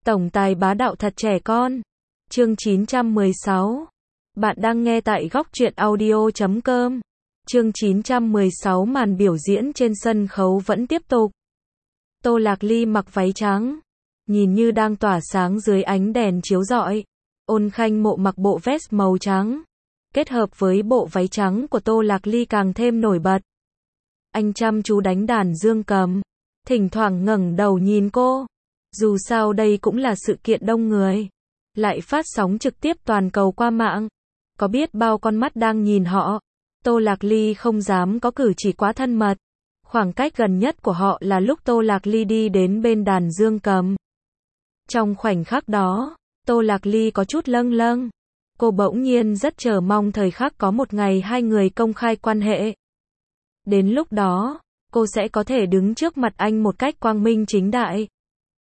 Tổng tài bá đạo thật trẻ con. Chương 916. Bạn đang nghe tại góc truyện audio.com. Chương 916 màn biểu diễn trên sân khấu vẫn tiếp tục. Tô Lạc Ly mặc váy trắng, nhìn như đang tỏa sáng dưới ánh đèn chiếu rọi. Ôn Khanh Mộ mặc bộ vest màu trắng, kết hợp với bộ váy trắng của Tô Lạc Ly càng thêm nổi bật. Anh chăm chú đánh đàn dương cầm, thỉnh thoảng ngẩng đầu nhìn cô. Dù sao đây cũng là sự kiện đông người, lại phát sóng trực tiếp toàn cầu qua mạng, có biết bao con mắt đang nhìn họ. Tô Lạc Ly không dám có cử chỉ quá thân mật. Khoảng cách gần nhất của họ là lúc Tô Lạc Ly đi đến bên đàn dương cầm. Trong khoảnh khắc đó, Tô Lạc Ly có chút lâng lâng. Cô bỗng nhiên rất chờ mong thời khắc có một ngày hai người công khai quan hệ. Đến lúc đó, cô sẽ có thể đứng trước mặt anh một cách quang minh chính đại,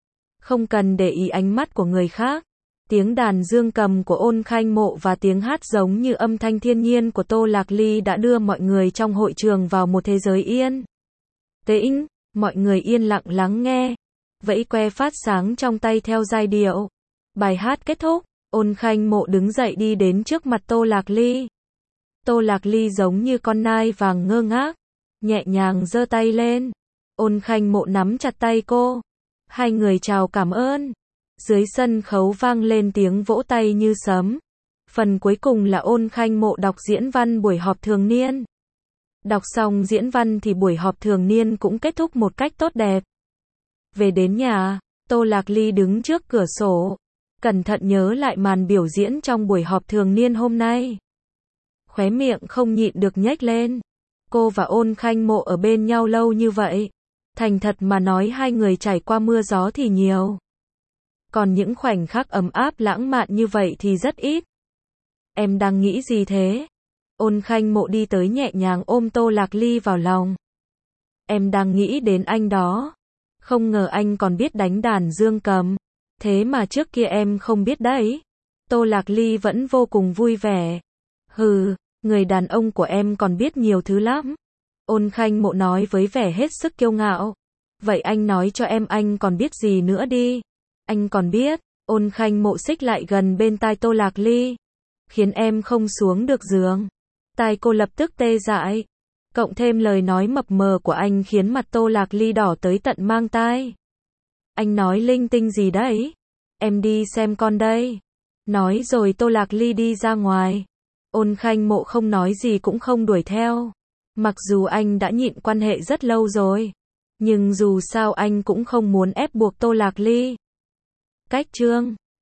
không cần để ý ánh mắt của người khác. Tiếng đàn dương cầm của Ôn Khanh Mộ và tiếng hát giống như âm thanh thiên nhiên của Tô Lạc Ly đã đưa mọi người trong hội trường vào một thế giới yên tĩnh. Mọi người yên lặng lắng nghe, vẫy que phát sáng trong tay theo giai điệu. Bài hát kết thúc, Ôn Khanh Mộ đứng dậy đi đến trước mặt Tô Lạc Ly. Tô Lạc Ly giống như con nai vàng ngơ ngác, nhẹ nhàng giơ tay lên. Ôn Khanh Mộ nắm chặt tay cô. Hai người chào cảm ơn. Dưới sân khấu vang lên tiếng vỗ tay như sấm. Phần cuối cùng là Ôn Khanh Mộ đọc diễn văn buổi họp thường niên. Đọc xong diễn văn thì buổi họp thường niên cũng kết thúc một cách tốt đẹp. Về đến nhà, Tô Lạc Ly đứng trước cửa sổ, cẩn thận nhớ lại màn biểu diễn trong buổi họp thường niên hôm nay. Khóe miệng không nhịn được nhếch lên. Cô và Ôn Khanh Mộ ở bên nhau lâu như vậy, thành thật mà nói hai người trải qua mưa gió thì nhiều, còn những khoảnh khắc ấm áp lãng mạn như vậy thì rất ít. Em đang nghĩ gì thế? Ôn Khanh Mộ đi tới nhẹ nhàng ôm Tô Lạc Ly vào lòng. Em đang nghĩ đến anh đó. Không ngờ anh còn biết đánh đàn dương cầm. Thế mà trước kia em không biết đấy. Tô Lạc Ly vẫn vô cùng vui vẻ. Hừ, người đàn ông của em còn biết nhiều thứ lắm. Ôn Khanh Mộ nói với vẻ hết sức kiêu ngạo. Vậy anh nói cho em anh còn biết gì nữa đi. Anh còn biết. Ôn Khanh Mộ xích lại gần bên tai Tô Lạc Ly, khiến em không xuống được giường. Tai cô lập tức tê dại. Cộng thêm lời nói mập mờ của anh khiến mặt Tô Lạc Ly đỏ tới tận mang tai. Anh nói linh tinh gì đấy? Em đi xem con đây. Nói rồi Tô Lạc Ly đi ra ngoài. Ôn Khanh Mộ không nói gì cũng không đuổi theo. Mặc dù anh đã nhịn quan hệ rất lâu rồi, nhưng dù sao anh cũng không muốn ép buộc Tô Lạc Ly. Cách chương